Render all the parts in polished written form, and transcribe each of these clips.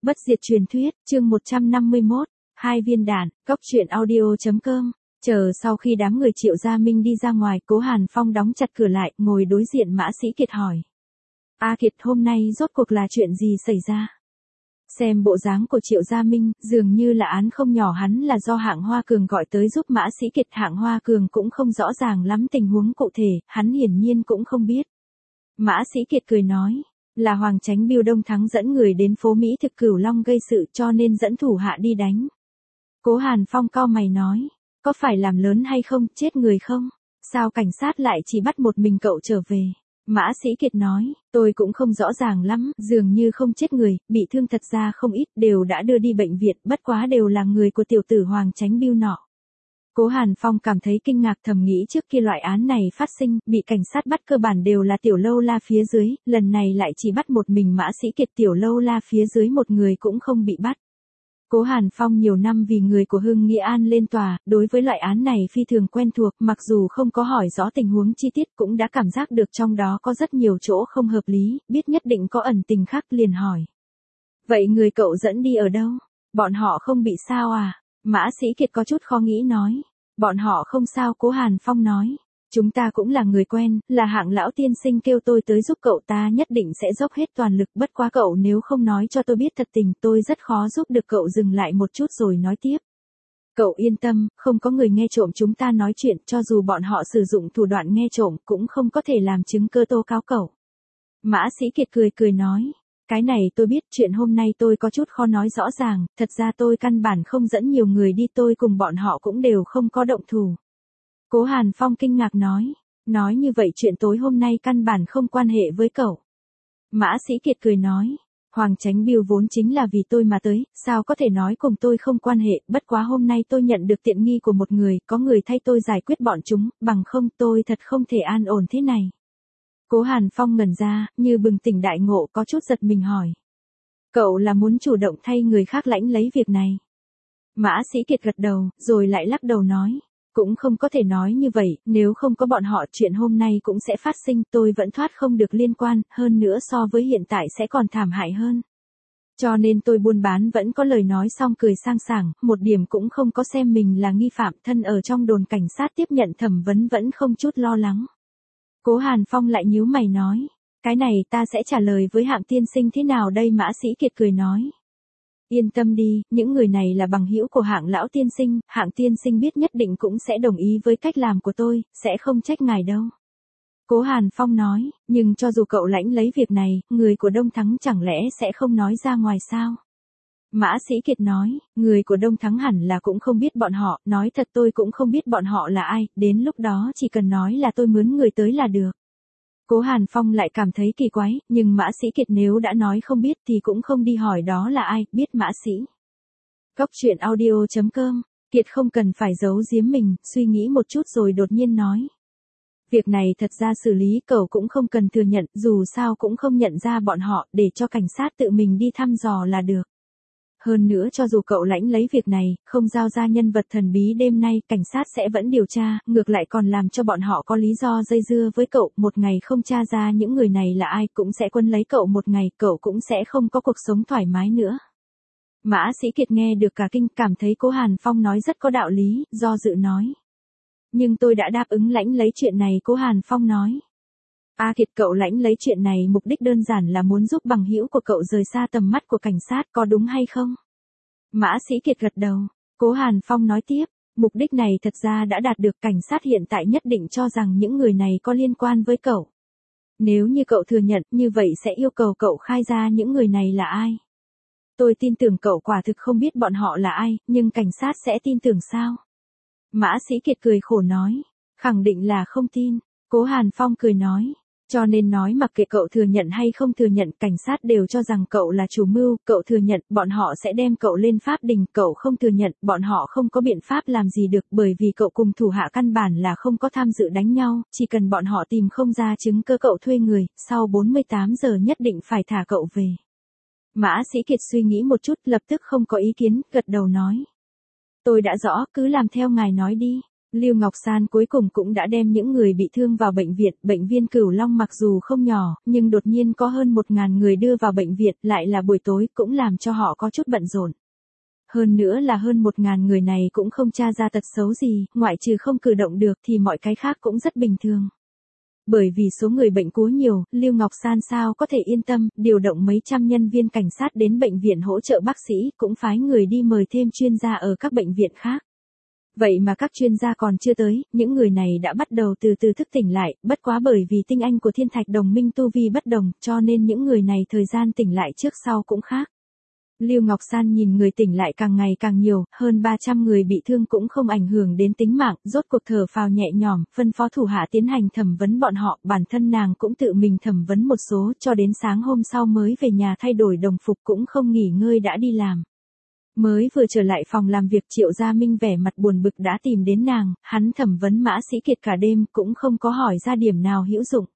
Bất diệt truyền thuyết, chương 151, hai viên đạn, cóc truyện audio.com. Chờ sau khi đám người Triệu Gia Minh đi ra ngoài, Cố Hàn Phong đóng chặt cửa lại, ngồi đối diện Mã Sĩ Kiệt hỏi. A Kiệt, hôm nay rốt cuộc là chuyện gì xảy ra? Xem bộ dáng của Triệu Gia Minh, dường như là án không nhỏ, hắn là do Hạng Hoa Cường gọi tới giúp Mã Sĩ Kiệt. Hạng Hoa Cường cũng không rõ ràng lắm tình huống cụ thể, hắn hiển nhiên cũng không biết. Mã Sĩ Kiệt cười nói. Là Hoàng Chánh Biêu Đông Thắng dẫn người đến phố Mỹ Thực Cửu Long gây sự, cho nên dẫn thủ hạ đi đánh. Cố Hàn Phong cau mày nói, có phải làm lớn hay không, chết người không? Sao cảnh sát lại chỉ bắt một mình cậu trở về? Mã Sĩ Kiệt nói, tôi cũng không rõ ràng lắm, dường như không chết người, bị thương thật ra không ít, đều đã đưa đi bệnh viện, bất quá đều là người của tiểu tử Hoàng Chánh Biêu nọ. Cố Hàn Phong cảm thấy kinh ngạc, thầm nghĩ trước kia loại án này phát sinh, bị cảnh sát bắt cơ bản đều là Tiểu Lâu La phía dưới, lần này lại chỉ bắt một mình Mã Sĩ Kiệt. Tiểu Lâu La phía dưới một người cũng không bị bắt. Cố Hàn Phong nhiều năm vì người của Hưng Nghĩa An lên tòa, đối với loại án này phi thường quen thuộc, mặc dù không có hỏi rõ tình huống chi tiết cũng đã cảm giác được trong đó có rất nhiều chỗ không hợp lý, biết nhất định có ẩn tình khác, liền hỏi. Vậy người cậu dẫn đi ở đâu? Bọn họ không bị sao à? Mã Sĩ Kiệt có chút khó nghĩ nói. Bọn họ không sao, Cố Hàn Phong nói. Chúng ta cũng là người quen, là Hạng lão tiên sinh kêu tôi tới giúp cậu, ta nhất định sẽ dốc hết toàn lực, bất quá cậu nếu không nói cho tôi biết thật tình, tôi rất khó giúp được cậu. Dừng lại một chút rồi nói tiếp. Cậu yên tâm, không có người nghe trộm chúng ta nói chuyện, cho dù bọn họ sử dụng thủ đoạn nghe trộm cũng không có thể làm chứng cơ tố cáo cậu. Mã Sĩ Kiệt cười nói. Cái này tôi biết, chuyện hôm nay tôi có chút khó nói rõ ràng, thật ra tôi căn bản không dẫn nhiều người đi, tôi cùng bọn họ cũng đều không có động thủ. Cố Hàn Phong kinh ngạc nói như vậy chuyện tối hôm nay căn bản không quan hệ với cậu. Mã Sĩ Kiệt cười nói, Hoàng Chánh Biêu vốn chính là vì tôi mà tới, sao có thể nói cùng tôi không quan hệ, bất quá hôm nay tôi nhận được tiện nghi của một người, có người thay tôi giải quyết bọn chúng, bằng không tôi thật không thể an ổn thế này. Cố Hàn Phong ngẩn ra, như bừng tỉnh đại ngộ, có chút giật mình hỏi. Cậu là muốn chủ động thay người khác lãnh lấy việc này? Mã Sĩ Kiệt gật đầu, rồi lại lắc đầu nói. Cũng không có thể nói như vậy, nếu không có bọn họ chuyện hôm nay cũng sẽ phát sinh, tôi vẫn thoát không được liên quan, hơn nữa so với hiện tại sẽ còn thảm hại hơn. Cho nên tôi buôn bán vẫn có lời nói xong cười sang sảng, một điểm cũng không có xem mình là nghi phạm, thân ở trong đồn cảnh sát tiếp nhận thẩm vấn vẫn không chút lo lắng. Cố Hàn Phong lại nhíu mày nói, cái này ta sẽ trả lời với Hạng tiên sinh thế nào đây? Mã Sĩ Kiệt cười nói. Yên tâm đi, những người này là bằng hữu của Hạng lão tiên sinh, Hạng tiên sinh biết nhất định cũng sẽ đồng ý với cách làm của tôi, sẽ không trách ngài đâu. Cố Hàn Phong nói, nhưng cho dù cậu lãnh lấy việc này, người của Đông Thắng chẳng lẽ sẽ không nói ra ngoài sao? Mã Sĩ Kiệt nói, người của Đông Thắng hẳn là cũng không biết bọn họ, nói thật tôi cũng không biết bọn họ là ai, đến lúc đó chỉ cần nói là tôi mướn người tới là được. Cố Hàn Phong lại cảm thấy kỳ quái, nhưng Mã Sĩ Kiệt nếu đã nói không biết thì cũng không đi hỏi đó là ai, biết Mã Sĩ. Cóc truyện audio.com, Kiệt không cần phải giấu giếm mình, suy nghĩ một chút rồi đột nhiên nói. Việc này thật ra xử lý cậu cũng không cần thừa nhận, dù sao cũng không nhận ra bọn họ, để cho cảnh sát tự mình đi thăm dò là được. Hơn nữa cho dù cậu lãnh lấy việc này, không giao ra nhân vật thần bí đêm nay, cảnh sát sẽ vẫn điều tra, ngược lại còn làm cho bọn họ có lý do dây dưa với cậu, một ngày không tra ra những người này là ai cũng sẽ quân lấy cậu một ngày, cậu cũng sẽ không có cuộc sống thoải mái nữa. Mã Sĩ Kiệt nghe được cả kinh, cảm thấy Cố Hàn Phong nói rất có đạo lý, do dự nói. Nhưng tôi đã đáp ứng lãnh lấy chuyện này, Cố Hàn Phong nói. A Kiệt, cậu lãnh lấy chuyện này mục đích đơn giản là muốn giúp bằng hữu của cậu rời xa tầm mắt của cảnh sát, có đúng hay không? Mã Sĩ Kiệt gật đầu. Cố Hàn Phong nói tiếp, mục đích này thật ra đã đạt được, cảnh sát hiện tại nhất định cho rằng những người này có liên quan với cậu. Nếu như cậu thừa nhận, như vậy sẽ yêu cầu cậu khai ra những người này là ai. Tôi tin tưởng cậu quả thực không biết bọn họ là ai, nhưng cảnh sát sẽ tin tưởng sao? Mã Sĩ Kiệt cười khổ nói, khẳng định là không tin. Cố Hàn Phong cười nói, cho nên nói mặc kệ cậu thừa nhận hay không thừa nhận, cảnh sát đều cho rằng cậu là chủ mưu, cậu thừa nhận, bọn họ sẽ đem cậu lên pháp đình, cậu không thừa nhận, bọn họ không có biện pháp làm gì được, bởi vì cậu cùng thủ hạ căn bản là không có tham dự đánh nhau, chỉ cần bọn họ tìm không ra chứng cứ cậu thuê người, sau 48 giờ nhất định phải thả cậu về. Mã Sĩ Kiệt suy nghĩ một chút, lập tức không có ý kiến, gật đầu nói. Tôi đã rõ, cứ làm theo ngài nói đi. Lưu Ngọc San cuối cùng cũng đã đem những người bị thương vào bệnh viên Cửu Long mặc dù không nhỏ, nhưng đột nhiên có hơn 1.000 người đưa vào bệnh viện, lại là buổi tối, cũng làm cho họ có chút bận rộn. Hơn nữa là hơn 1.000 người này cũng không tra ra tật xấu gì, ngoại trừ không cử động được thì mọi cái khác cũng rất bình thường. Bởi vì số người bệnh cúa nhiều, Lưu Ngọc San sao có thể yên tâm, điều động mấy trăm nhân viên cảnh sát đến bệnh viện hỗ trợ bác sĩ, cũng phái người đi mời thêm chuyên gia ở các bệnh viện khác. Vậy mà các chuyên gia còn chưa tới, những người này đã bắt đầu từ từ thức tỉnh lại, bất quá bởi vì tinh anh của Thiên Thạch Đồng Minh tu vi bất đồng, cho nên những người này thời gian tỉnh lại trước sau cũng khác. Lưu Ngọc San nhìn người tỉnh lại càng ngày càng nhiều, hơn 300 người bị thương cũng không ảnh hưởng đến tính mạng, rốt cuộc thở phào nhẹ nhõm, phân phó thủ hạ tiến hành thẩm vấn bọn họ, bản thân nàng cũng tự mình thẩm vấn một số, cho đến sáng hôm sau mới về nhà thay đổi đồng phục cũng không nghỉ ngơi đã đi làm. Mới vừa trở lại phòng làm việc Triệu Gia Minh vẻ mặt buồn bực đã tìm đến nàng, hắn thẩm vấn Mã Sĩ Kiệt cả đêm cũng không có hỏi ra điểm nào hữu dụng.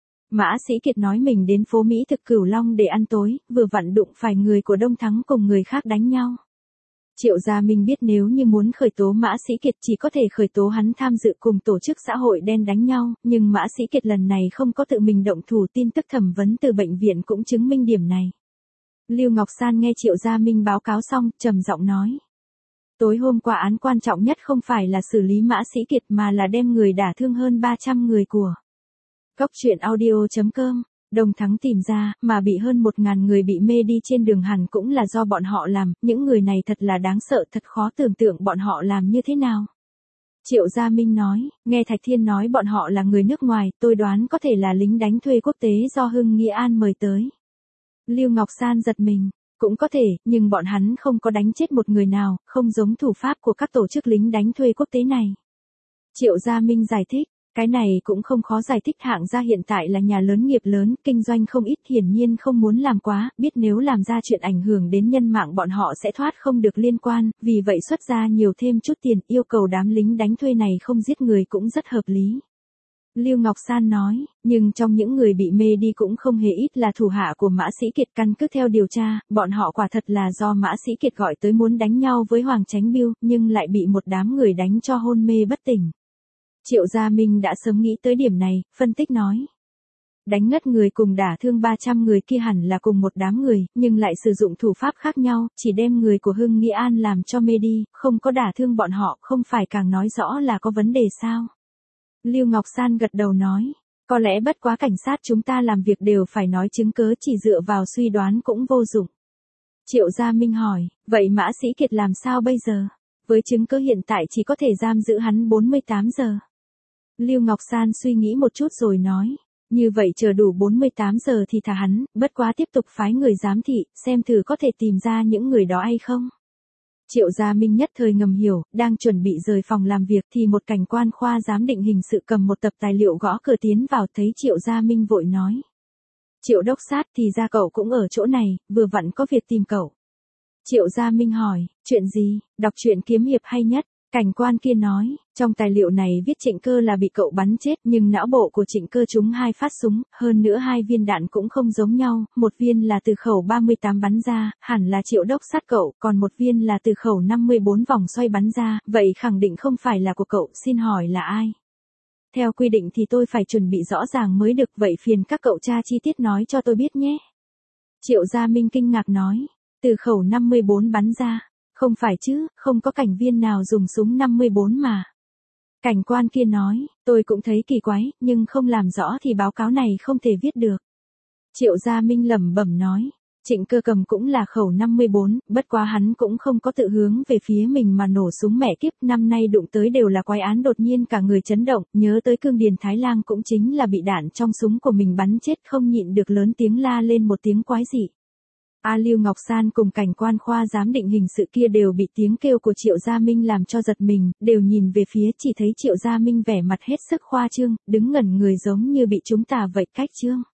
Mã Sĩ Kiệt nói mình đến phố Mỹ thực Cửu Long để ăn tối, vừa vặn đụng phải người của Đông Thắng cùng người khác đánh nhau. Triệu Gia Minh biết nếu như muốn khởi tố Mã Sĩ Kiệt chỉ có thể khởi tố hắn tham dự cùng tổ chức xã hội đen đánh nhau, nhưng Mã Sĩ Kiệt lần này không có tự mình động thủ, tin tức thẩm vấn từ bệnh viện cũng chứng minh điểm này. Lưu Ngọc San nghe Triệu Gia Minh báo cáo xong, trầm giọng nói. Tối hôm qua án quan trọng nhất không phải là xử lý Mã Sĩ Kiệt mà là đem người đả thương hơn 300 người của Cốc truyện audio.com. Đông Thắng tìm ra, mà bị hơn 1.000 người bị mê đi trên đường hẳn cũng là do bọn họ làm, những người này thật là đáng sợ, thật khó tưởng tượng bọn họ làm như thế nào. Triệu Gia Minh nói, nghe Thạch Thiên nói bọn họ là người nước ngoài, tôi đoán có thể là lính đánh thuê quốc tế do Hưng Nghĩa An mời tới. Lưu Ngọc San giật mình, cũng có thể, nhưng bọn hắn không có đánh chết một người nào, không giống thủ pháp của các tổ chức lính đánh thuê quốc tế này. Triệu Gia Minh giải thích, cái này cũng không khó giải thích, hạng gia hiện tại là nhà lớn nghiệp lớn, kinh doanh không ít, hiển nhiên không muốn làm quá, biết nếu làm ra chuyện ảnh hưởng đến nhân mạng bọn họ sẽ thoát không được liên quan, vì vậy xuất ra nhiều thêm chút tiền, yêu cầu đám lính đánh thuê này không giết người cũng rất hợp lý. Lưu Ngọc San nói, nhưng trong những người bị mê đi cũng không hề ít là thủ hạ của Mã Sĩ Kiệt, căn cứ theo điều tra, bọn họ quả thật là do Mã Sĩ Kiệt gọi tới muốn đánh nhau với Hoàng Chánh Biêu, nhưng lại bị một đám người đánh cho hôn mê bất tỉnh. Triệu Gia Minh đã sớm nghĩ tới điểm này, phân tích nói. Đánh ngất người cùng đả thương 300 người kia hẳn là cùng một đám người, nhưng lại sử dụng thủ pháp khác nhau, chỉ đem người của Hưng Nghĩa An làm cho mê đi, không có đả thương bọn họ, không phải càng nói rõ là có vấn đề sao? Lưu Ngọc San gật đầu nói, có lẽ bất quá cảnh sát chúng ta làm việc đều phải nói chứng cớ, chỉ dựa vào suy đoán cũng vô dụng. Triệu Gia Minh hỏi, vậy Mã Sĩ Kiệt làm sao bây giờ? Với chứng cứ hiện tại chỉ có thể giam giữ hắn 48 giờ. Lưu Ngọc San suy nghĩ một chút rồi nói, như vậy chờ đủ 48 giờ thì thả hắn, bất quá tiếp tục phái người giám thị, xem thử có thể tìm ra những người đó hay không. Triệu Gia Minh nhất thời ngầm hiểu, đang chuẩn bị rời phòng làm việc thì một cảnh quan khoa giám định hình sự cầm một tập tài liệu gõ cửa tiến vào, thấy Triệu Gia Minh vội nói. Triệu đốc sát, thì ra cậu cũng ở chỗ này, vừa vặn có việc tìm cậu. Triệu Gia Minh hỏi, chuyện gì, đọc truyện kiếm hiệp hay nhất? Cảnh quan kia nói, trong tài liệu này viết Trịnh Cơ là bị cậu bắn chết, nhưng não bộ của Trịnh Cơ trúng 2 phát súng, hơn nữa 2 viên đạn cũng không giống nhau, một viên là từ khẩu 38 bắn ra, hẳn là Triệu đốc sát cậu, còn một viên là từ khẩu 54 vòng xoay bắn ra, vậy khẳng định không phải là của cậu, xin hỏi là ai? Theo quy định thì tôi phải chuẩn bị rõ ràng mới được, vậy phiền các cậu tra chi tiết nói cho tôi biết nhé. Triệu Gia Minh kinh ngạc nói, từ khẩu 54 bắn ra. Không phải chứ, không có cảnh viên nào dùng súng 54 mà. Cảnh quan kia nói, tôi cũng thấy kỳ quái, nhưng không làm rõ thì báo cáo này không thể viết được. Triệu Gia Minh lẩm bẩm nói, Trịnh Cơ cầm cũng là khẩu 54, bất quá hắn cũng không có tự hướng về phía mình mà nổ súng, mẹ kiếp, năm nay đụng tới đều là quái án, đột nhiên cả người chấn động, nhớ tới Cương Điền Thái Lang cũng chính là bị đạn trong súng của mình bắn chết, không nhịn được lớn tiếng la lên một tiếng quái dị. Lưu Ngọc San cùng cảnh quan khoa giám định hình sự kia đều bị tiếng kêu của Triệu Gia Minh làm cho giật mình, đều nhìn về phía, chỉ thấy Triệu Gia Minh vẻ mặt hết sức khoa trương, đứng ngẩn người giống như bị chúng tà vậy cách trương.